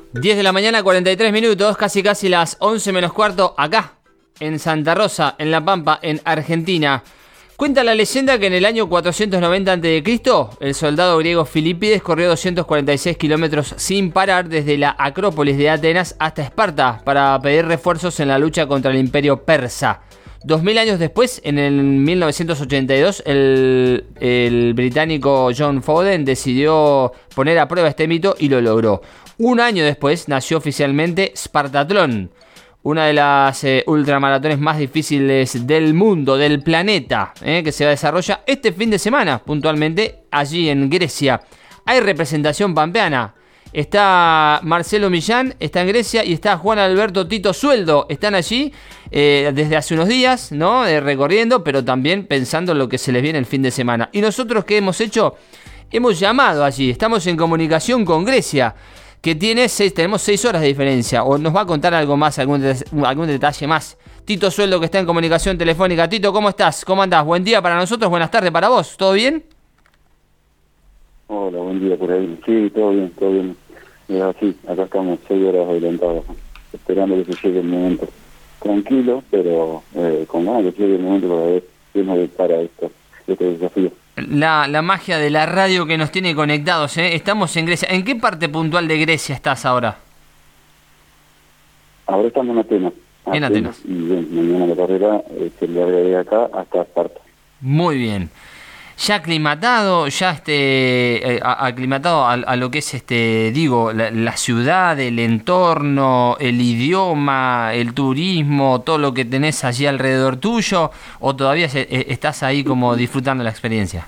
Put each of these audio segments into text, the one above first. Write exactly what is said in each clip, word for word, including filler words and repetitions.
diez de la mañana, cuarenta y tres minutos, casi casi las once menos cuarto, acá, en Santa Rosa, en La Pampa, en Argentina. Cuenta la leyenda que en el año cuatrocientos noventa antes de Cristo, el soldado griego Filipides corrió doscientos cuarenta y seis kilómetros sin parar desde la Acrópolis de Atenas hasta Esparta para pedir refuerzos en la lucha contra el imperio persa. Dos mil años después, en el mil novecientos ochenta y dos, el, el británico John Fowden decidió poner a prueba este mito y lo logró. Un año después nació oficialmente Spartatlón, una de las eh, ultramaratones más difíciles del mundo, del planeta, eh, que se desarrolla este fin de semana, puntualmente allí en Grecia. Hay representación pampeana. Está Marcelo Millán, está en Grecia, y está Juan Alberto Tito Sueldo. Están allí eh, desde hace unos días, ¿no? Eh, recorriendo, pero también pensando en lo que se les viene el fin de semana. ¿Y nosotros qué hemos hecho? Hemos llamado allí, estamos en comunicación con Grecia, que tiene seis, tenemos seis horas de diferencia. O nos va a contar algo más, algún, de, algún detalle más. Tito Sueldo, que está en comunicación telefónica. Tito, ¿cómo estás? ¿Cómo andás? Buen día para nosotros, buenas tardes para vos. ¿Todo bien? Hola, buen día por ahí. Sí, todo bien, todo bien. Es así, acá estamos seis horas adelantados, esperando que se llegue el momento. Tranquilo, pero eh, con ganas que llegue el momento para ver qué nos depara esto, este desafío. La, la magia de la radio que nos tiene conectados, ¿eh? Estamos en Grecia. ¿En qué parte puntual de Grecia estás ahora? Ahora estamos en Atenas. En Atenas. Y bien, mañana la carrera eh, se larga de acá hasta Esparta. Muy bien. Ya aclimatado, ya este eh, aclimatado a, a lo que es este, digo, la, la ciudad, el entorno, el idioma, el turismo, todo lo que tenés allí alrededor tuyo, o todavía se, eh, estás ahí como disfrutando la experiencia.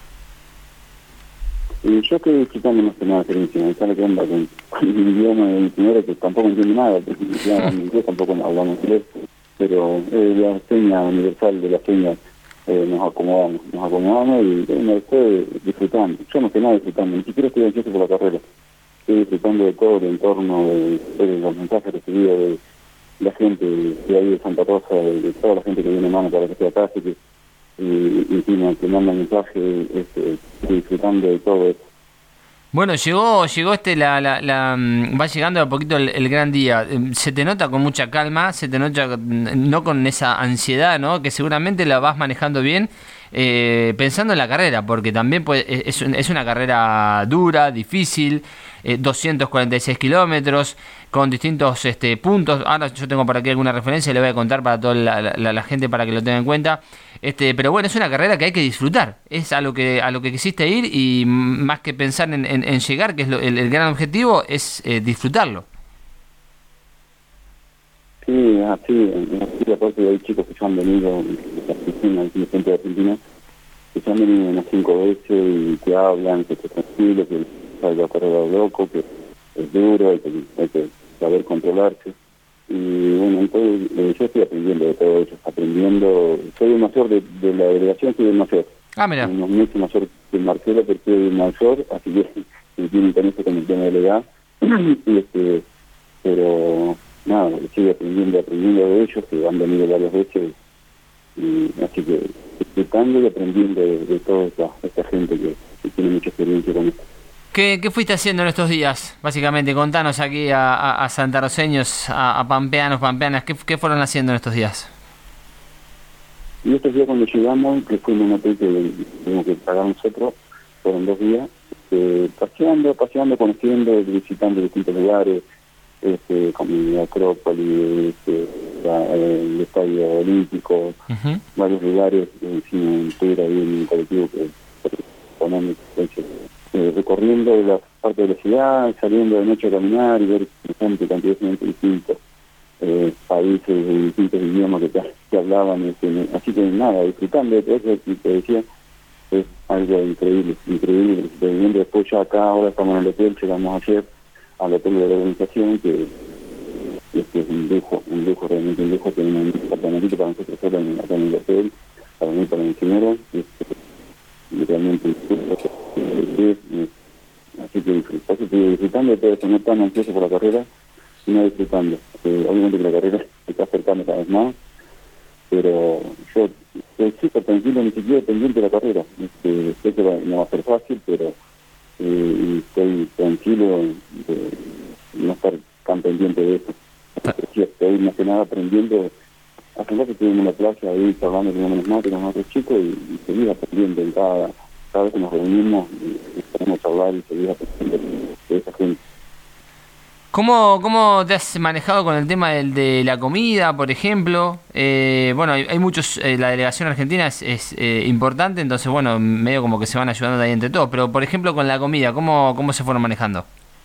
Y yo estoy disfrutando más que nada la experiencia, me sale que onda con, con el idioma de mi señora, que tampoco entiendo nada, porque ya en inglés tampoco hablamos inglés, pero es la seña universal de la seña. Eh, nos acomodamos, nos acomodamos y bueno, estoy disfrutando. Yo no sé nada disfrutando, ni siquiera estoy ansioso por la carrera. Estoy disfrutando de todo el entorno, de, de los mensajes recibidos de la gente de ahí de Santa Rosa, de, de toda la gente que viene a mano para que esté acá, así que y, y, y que manda mensajes, este, estoy disfrutando de todo esto. Bueno, llegó llegó este la, la, la va llegando a poquito el, el gran día. Se te nota con mucha calma, se te nota no con esa ansiedad, ¿no? Que seguramente la vas manejando bien, eh, pensando en la carrera, porque también pues, es, es una carrera dura, difícil, eh, doscientos cuarenta y seis kilómetros, con distintos este, puntos. Ahora yo tengo por aquí alguna referencia y le voy a contar para toda la, la, la gente para que lo tenga en cuenta. Este, pero bueno, es una carrera que hay que disfrutar, es a lo que a lo que quisiste ir, y más que pensar en, en, en llegar, que es lo, el, el gran objetivo, es eh, disfrutarlo. Sí, así, así aparte hay chicos que ya han venido de Argentina, de gente de Argentina, que ya han venido unas cinco veces y que hablan, que es tranquilo, que hay la carrera loco, que es duro, hay que, hay que saber controlarse. Y bueno, entonces, eh, yo estoy aprendiendo de todo eso, aprendiendo, soy el mayor de, de la delegación, soy el mayor. Ah, mira. No es mucho mayor que Marcelo, pero soy el mayor, así que me tienen con eso con el tema de la edad. y este, pero nada, sigo aprendiendo, aprendiendo de ellos, que han venido varias veces, y así que disfrutando y aprendiendo de, de toda esta, esta gente que, que tiene mucha experiencia con esto. ¿Qué, ¿Qué fuiste haciendo en estos días? Básicamente, contanos aquí a, a, a santarroceños, a, a pampeanos, pampeanas, ¿qué, ¿qué fueron haciendo en estos días? Y estos días cuando llegamos, que fuimos un hotel que tuvimos que pagar nosotros, fueron dos días, eh, paseando, paseando, conociendo, visitando distintos lugares, este, como la Acrópolis, este, la, el Estadio Olímpico, uh-huh. varios lugares, hicimos un tour ahí en un colectivo que ponemos, eh, recorriendo la parte de la ciudad, saliendo de noche a caminar y ver gente, cantidad de gente distintos, eh, países de distintos idiomas que, que hablaban, este, así que nada, disfrutando de todo eso que te decía, es algo increíble, increíble, viviendo después ya acá, ahora estamos en el hotel, llegamos ayer al hotel de la organización, que este es un lujo, un lujo, realmente un lujo, tenemos un apartamentito para nosotros solo en, acá en el hotel, para mí, para mi señora, este, y realmente eh, eh, así que disfruto, así que disfrutando de todo eso, no tan ansioso por la carrera, sino disfrutando. Eh, obviamente que la carrera se está acercando cada vez más, pero yo estoy súper tranquilo, ni siquiera pendiente de la carrera. Este, sé que va, no va a ser fácil, pero eh, estoy tranquilo de no estar pendiente de eso. Pero sí, estoy más que nada aprendiendo. Hace un rato estuvimos en la plaza ahí hablando con unos mates, con otros chicos, y, y seguir aprendiendo en cada, cada vez que nos reunimos, y, y podemos hablar y seguir aprendiendo de esa gente. ¿Cómo, ¿Cómo te has manejado con el tema del, de la comida, por ejemplo? Eh, bueno, hay, hay muchos, eh, la delegación argentina es, es eh, importante, entonces, bueno, medio como que se van ayudando de ahí entre todos, pero, por ejemplo, con la comida, ¿cómo, cómo se fueron manejando?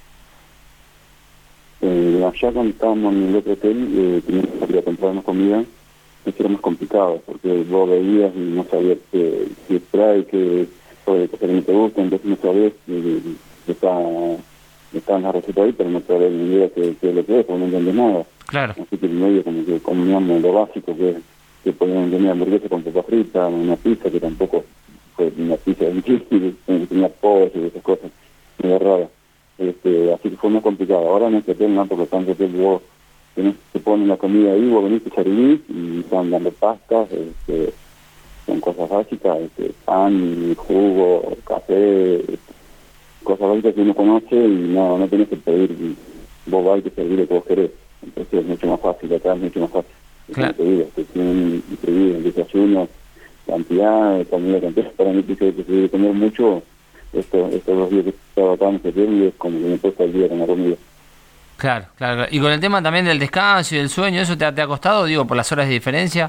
Eh, allá cuando estábamos en el otro hotel, eh, teníamos que salir a comprar una comida, eso era más complicado, porque vos veías y no sabías qué qué trae, qué qué cosa que no te gusta, entonces no sabías que está, está en la receta ahí, pero no sabías ni idea qué es lo que es, porque no entendés nada. Claro. Así que en medio como que comíamos lo básico, que, que podíamos tener hamburguesa con papa frita, una pizza que tampoco fue una pizza de chile, tenía pollo y esas cosas, muy raras. Este, así que fue más complicado. Ahora en este hotel no, porque tanto hotel vos tenés, te ponen la comida ahí, vos venís a servir y están dando pastas, este, son cosas básicas, este, pan, jugo, café, cosas básicas que uno conoce y no, no tenés que pedir, vos vas y te servir lo que vos querés. Entonces es mucho más fácil, acá es mucho más fácil. Claro. Como te digo, te tienen increíble el desayuno, cantidad de comida, cantidad, para mí que se debe comer mucho. Esto, estos dos días que estaba acá en septiembre y es como que me cuesta el día con la comida. Claro, claro, claro. Y con el tema también del descanso y del sueño, ¿eso te ha, te ha costado, digo, por las horas de diferencia?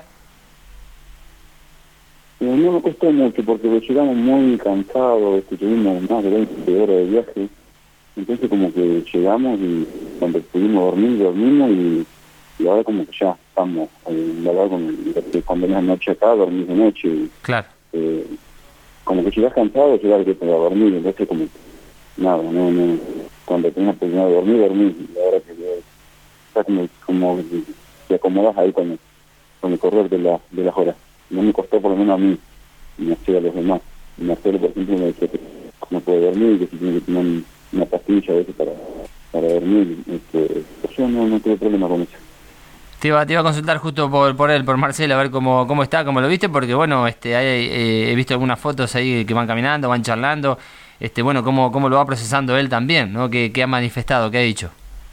Eh, no me costó mucho porque llegamos muy cansados, este, tuvimos más de veinte horas de viaje, entonces como que llegamos y cuando pudimos dormir, dormimos y, y ahora como que ya estamos, eh, la verdad, cuando es la noche acá, dormir de noche. Y, claro. Eh, como que llegas cansado, llegas que te va a dormir, entonces como nada, no, no, cuando tengas oportunidad de dormir, dormir, y ahora que ya como, como te acomodas ahí con el, con el correr de, la, de las horas. No me costó por lo menos a mí, ni hacer a los demás. Y Marcelo, por ejemplo, me dice que no puede dormir, que si tiene que tomar una pastilla a veces para, para dormir, este, yo no, no tuve problema con eso. Te iba, te iba a consultar justo por, por él, por Marcelo, a ver cómo, cómo está, cómo lo viste, porque bueno, este, hay, eh, he visto algunas fotos ahí que van caminando, van charlando, este, bueno, cómo, cómo lo va procesando él también, ¿no? ¿Qué, qué ha manifestado, qué ha dicho?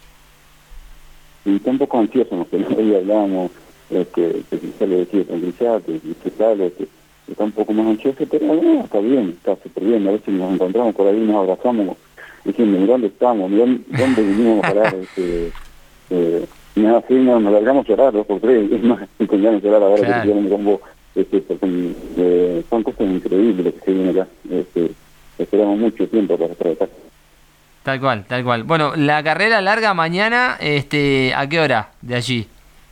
Y está un poco ansioso, ¿no? Que hoy hablábamos, este, que quizá le decía tranquilizarte, que tal, este, está un poco más ansioso, pero no, está bien, está súper bien. A veces nos encontramos por ahí, nos abrazamos, diciendo, ¿de dónde estamos? ¿Dónde, dónde vinimos a parar? Este, eh, y nada, así nos, nos largamos a llorar, dos por tres, es más, con ganas de llorar ahora claro. Que estoy con vos, este, porque eh, son cosas increíbles lo que se viene acá, este, esperamos mucho tiempo para estar acá. Tal cual, tal cual. Bueno, la carrera larga mañana, este, ¿a qué hora de allí?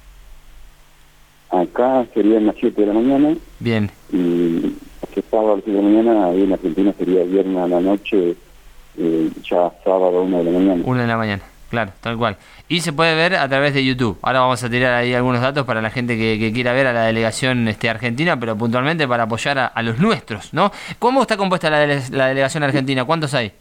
Acá serían las siete de la mañana. Bien. Y que sábado a las siete de la mañana, ahí en Argentina sería viernes a la noche, eh, ya sábado a una de la mañana. Una de la mañana, claro, tal cual. Y se puede ver a través de YouTube. Ahora vamos a tirar ahí algunos datos para la gente que, que quiera ver a la delegación este, argentina, pero puntualmente para apoyar a, a los nuestros, ¿no? ¿Cómo está compuesta la, dele la delegación argentina? ¿Cuántos hay?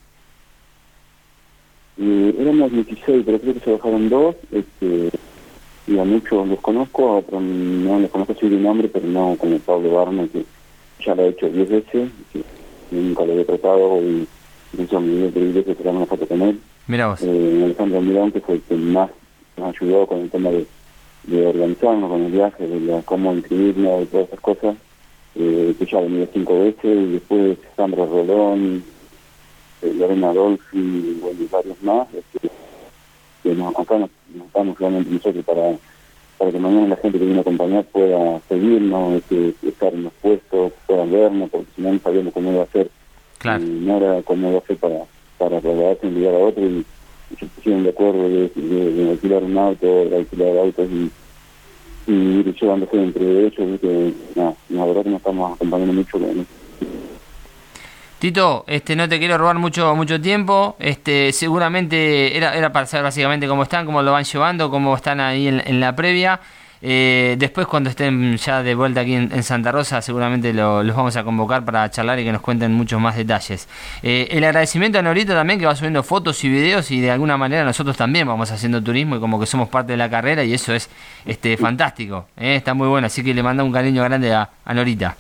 Eh, éramos dieciséis, pero creo que se bajaron dos. Este, y a muchos los conozco, a otros no los conozco así de nombre, pero no como Pablo Barna, que ya lo he hecho diez veces, que nunca lo había tratado, y incluso a mi vida de iglesia se una foto con él. Mira vos. Eh, Alejandro Mirón, que fue el que más nos ayudó con el tema de, de organizarnos con el viaje, de la, cómo inscribirnos y todas esas cosas, eh, que ya ha venido cinco veces, y después Sandra Rolón, eh, Lorena Adolfi, y bueno, y varios más, este, que nos, acá nos, nos estamos realmente nosotros para, para que mañana la gente que viene a acompañar pueda seguirnos, este, estar en los puestos, puedan vernos, porque si no, no sabíamos cómo iba a ser, claro. Y no era cómo iba a ser para, para trasladarse de un lugar a otro, y, y se pusieron de acuerdo de, de, de alquilar un auto, de alquilar autos y, y ir llevándose entre ellos, que no, la verdad que nos estamos acompañando mucho con eso. Tito, este, no te quiero robar mucho mucho tiempo, este, seguramente era, era para saber básicamente cómo están, cómo lo van llevando, cómo están ahí en, en la previa. Eh, después cuando estén ya de vuelta aquí en, en Santa Rosa seguramente lo, los vamos a convocar para charlar y que nos cuenten muchos más detalles. Eh, el agradecimiento a Norita también, que va subiendo fotos y videos, y de alguna manera nosotros también vamos haciendo turismo y como que somos parte de la carrera, y eso es este fantástico, eh, está muy bueno, así que le mando un cariño grande a, a Norita.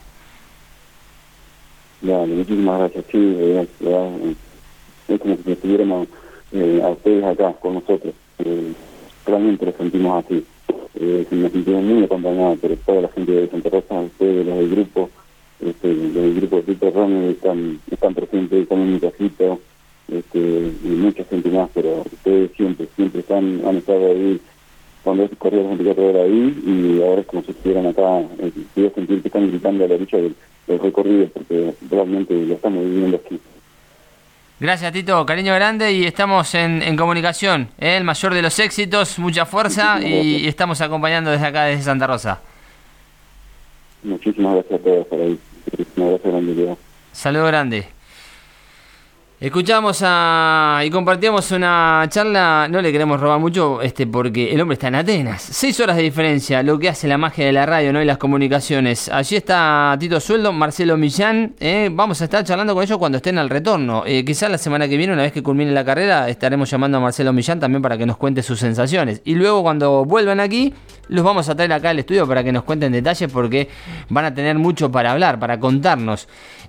Dale, muchísimas gracias. Sí, eh, eh, es como si estuviéramos eh, a ustedes acá con nosotros. Eh, realmente lo sentimos así. Eh, nos sentimos muy acompañados por toda la gente de Santa Rosa, ustedes, los del grupo, este, los del grupo de Tito Ronnie están, están presentes también en mi casita, este, y mucha gente más, pero ustedes siempre, siempre están, han estado ahí cuando corría las veinticuatro horas ahí, y ahora es como si estuvieran acá. Eh, quiero sentir que están gritando a la orilla del, del recorrido, porque realmente lo estamos viviendo aquí. Gracias, Tito, cariño grande, y estamos en, en comunicación, ¿eh? El mayor de los éxitos, mucha fuerza, y, y estamos acompañando desde acá, desde Santa Rosa. Muchísimas gracias a todos por ahí. Muchísimas gracias, grande, Diego. Saludo grande. Escuchamos a y compartíamos una charla, no le queremos robar mucho, este porque el hombre está en Atenas. Seis horas de diferencia, lo que hace la magia de la radio, ¿no? Y las comunicaciones. Allí está Tito Sueldo, Marcelo Millán. ¿eh? Vamos a estar charlando con ellos cuando estén al retorno. Eh, quizás la semana que viene, una vez que culmine la carrera, estaremos llamando a Marcelo Millán también para que nos cuente sus sensaciones. Y luego cuando vuelvan aquí, los vamos a traer acá al estudio para que nos cuenten detalles, porque van a tener mucho para hablar, para contarnos.